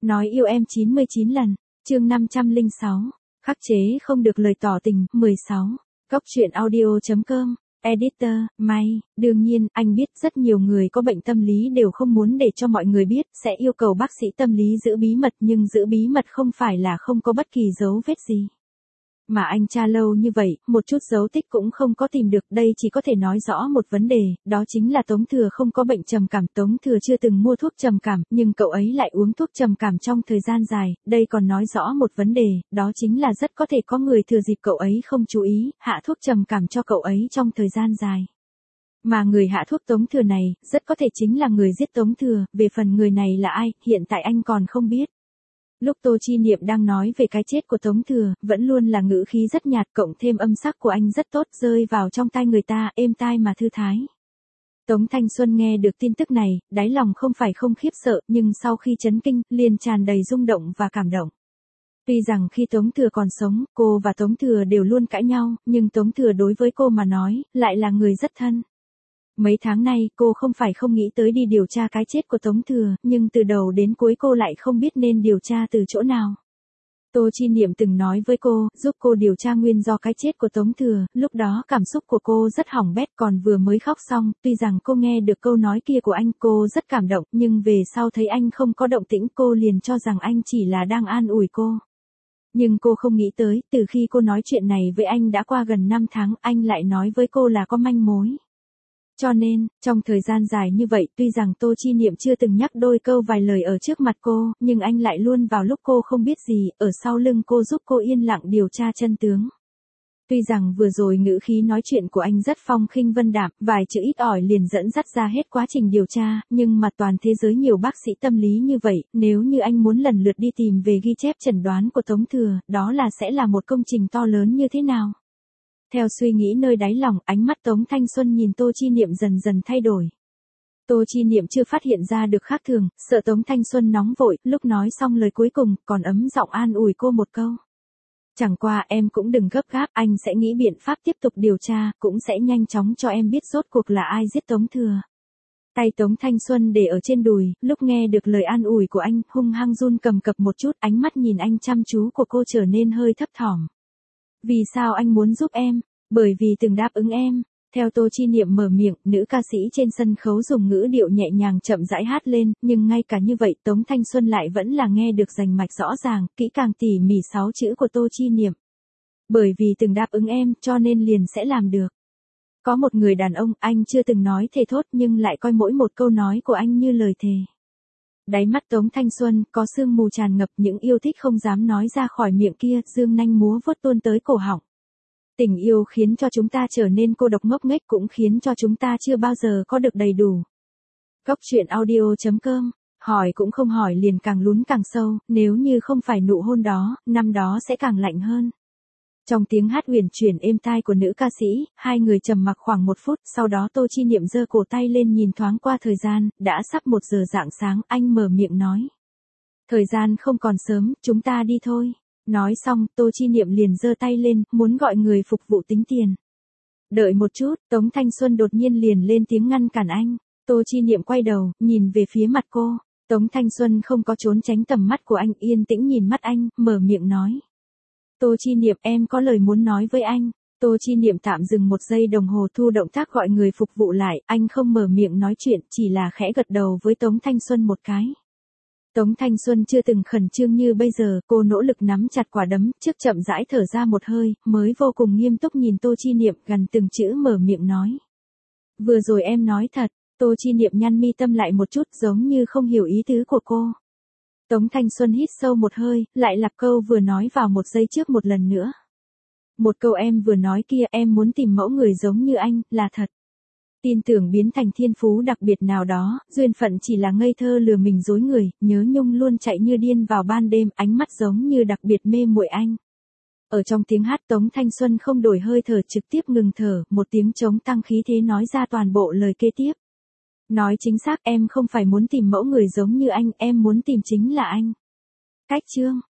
Nói yêu em 99 lần, chương 506, khắc chế không được lời tỏ tình, 16. Góc truyện audio.com, editor, May, đương nhiên, anh biết rất nhiều người có bệnh tâm lý đều không muốn để cho mọi người biết, sẽ yêu cầu bác sĩ tâm lý giữ bí mật nhưng giữ bí mật không phải là không có bất kỳ dấu vết gì. Mà anh tra lâu như vậy, một chút dấu tích cũng không có tìm được, đây chỉ có thể nói rõ một vấn đề, đó chính là Tống Thừa không có bệnh trầm cảm. Tống Thừa chưa từng mua thuốc trầm cảm, nhưng cậu ấy lại uống thuốc trầm cảm trong thời gian dài, đây còn nói rõ một vấn đề, đó chính là rất có thể có người thừa dịp cậu ấy không chú ý, hạ thuốc trầm cảm cho cậu ấy trong thời gian dài. Mà người hạ thuốc Tống Thừa này, rất có thể chính là người giết Tống Thừa, về phần người này là ai, hiện tại anh còn không biết. Lúc Tô Chi Niệm đang nói về cái chết của Tống Thừa, vẫn luôn là ngữ khí rất nhạt, cộng thêm âm sắc của anh rất tốt, rơi vào trong tai người ta, êm tai mà thư thái. Tống Thanh Xuân nghe được tin tức này, đáy lòng không phải không khiếp sợ, nhưng sau khi chấn kinh, liền tràn đầy rung động và cảm động. Tuy rằng khi Tống Thừa còn sống, cô và Tống Thừa đều luôn cãi nhau, nhưng Tống Thừa đối với cô mà nói, lại là người rất thân. Mấy tháng nay cô không phải không nghĩ tới đi điều tra cái chết của Tống Thừa, nhưng từ đầu đến cuối cô lại không biết nên điều tra từ chỗ nào. Tô Chi Niệm từng nói với cô, giúp cô điều tra nguyên do cái chết của Tống Thừa, lúc đó cảm xúc của cô rất hỏng bét, còn vừa mới khóc xong, tuy rằng cô nghe được câu nói kia của anh cô rất cảm động, nhưng về sau thấy anh không có động tĩnh cô liền cho rằng anh chỉ là đang an ủi cô. Nhưng cô không nghĩ tới, từ khi cô nói chuyện này với anh đã qua gần 5 tháng, anh lại nói với cô là có manh mối. Cho nên, trong thời gian dài như vậy, tuy rằng Tô Chi Niệm chưa từng nhắc đôi câu vài lời ở trước mặt cô, nhưng anh lại luôn vào lúc cô không biết gì, ở sau lưng cô giúp cô yên lặng điều tra chân tướng. Tuy rằng vừa rồi ngữ khí nói chuyện của anh rất phong khinh vân đạm, vài chữ ít ỏi liền dẫn dắt ra hết quá trình điều tra, nhưng mà toàn thế giới nhiều bác sĩ tâm lý như vậy, nếu như anh muốn lần lượt đi tìm về ghi chép chẩn đoán của Tống Thừa, đó là sẽ là một công trình to lớn như thế nào? Theo suy nghĩ nơi đáy lòng, ánh mắt Tống Thanh Xuân nhìn Tô Chi Niệm dần dần thay đổi. Tô Chi Niệm chưa phát hiện ra được khác thường, sợ Tống Thanh Xuân nóng vội, lúc nói xong lời cuối cùng, còn ấm giọng an ủi cô một câu. Chẳng qua em cũng đừng gấp gáp, anh sẽ nghĩ biện pháp tiếp tục điều tra, cũng sẽ nhanh chóng cho em biết rốt cuộc là ai giết Tống Thừa. Tay Tống Thanh Xuân để ở trên đùi, lúc nghe được lời an ủi của anh, hung hăng run cầm cập một chút, ánh mắt nhìn anh chăm chú của cô trở nên hơi thấp thỏm. Vì sao anh muốn giúp em? Bởi vì từng đáp ứng em. Theo Tô Chi Niệm mở miệng, nữ ca sĩ trên sân khấu dùng ngữ điệu nhẹ nhàng chậm rãi hát lên, nhưng ngay cả như vậy Tống Thanh Xuân lại vẫn là nghe được rành mạch rõ ràng, kỹ càng tỉ mỉ 6 chữ của Tô Chi Niệm. Bởi vì từng đáp ứng em, cho nên liền sẽ làm được. Có một người đàn ông, anh chưa từng nói thề thốt nhưng lại coi mỗi một câu nói của anh như lời thề. Đáy mắt Tống Thanh Xuân có sương mù tràn ngập, những yêu thích không dám nói ra khỏi miệng kia, dương nanh múa vuốt tuôn tới cổ họng. Tình yêu khiến cho chúng ta trở nên cô độc ngốc nghếch, cũng khiến cho chúng ta chưa bao giờ có được đầy đủ. Góc truyện audio.com, hỏi cũng không hỏi liền càng lún càng sâu, nếu như không phải nụ hôn đó, năm đó sẽ càng lạnh hơn. Trong tiếng hát huyền chuyển êm tai của nữ ca sĩ, hai người trầm mặc khoảng 1 phút, sau đó Tô Chi Niệm giơ cổ tay lên nhìn thoáng qua thời gian, đã sắp 1 giờ rạng sáng, anh mở miệng nói. Thời gian không còn sớm, chúng ta đi thôi. Nói xong, Tô Chi Niệm liền giơ tay lên, muốn gọi người phục vụ tính tiền. Đợi một chút, Tống Thanh Xuân đột nhiên liền lên tiếng ngăn cản anh. Tô Chi Niệm quay đầu, nhìn về phía mặt cô. Tống Thanh Xuân không có trốn tránh tầm mắt của anh, yên tĩnh nhìn mắt anh, mở miệng nói. Tô Chi Niệm, em có lời muốn nói với anh. Tô Chi Niệm tạm dừng 1 giây đồng hồ thu động tác gọi người phục vụ lại, anh không mở miệng nói chuyện, chỉ là khẽ gật đầu với Tống Thanh Xuân một cái. Tống Thanh Xuân chưa từng khẩn trương như bây giờ, cô nỗ lực nắm chặt quả đấm, trước chậm rãi thở ra một hơi, mới vô cùng nghiêm túc nhìn Tô Chi Niệm, gần từng chữ mở miệng nói. Vừa rồi em nói thật. Tô Chi Niệm nhăn mi tâm lại một chút, giống như không hiểu ý tứ của cô. Tống Thanh Xuân hít sâu một hơi, lại lặp câu vừa nói vào 1 giây trước một lần nữa. Một câu em vừa nói kia, em muốn tìm mẫu người giống như anh, là thật. Tin tưởng biến thành thiên phú đặc biệt nào đó, duyên phận chỉ là ngây thơ lừa mình dối người, nhớ nhung luôn chạy như điên vào ban đêm, ánh mắt giống như đặc biệt mê muội anh. Ở trong tiếng hát Tống Thanh Xuân không đổi hơi thở, trực tiếp ngừng thở, một tiếng trống tăng khí thế nói ra toàn bộ lời kế tiếp. Nói chính xác, em không phải muốn tìm mẫu người giống như anh, em muốn tìm chính là anh. Cách chương.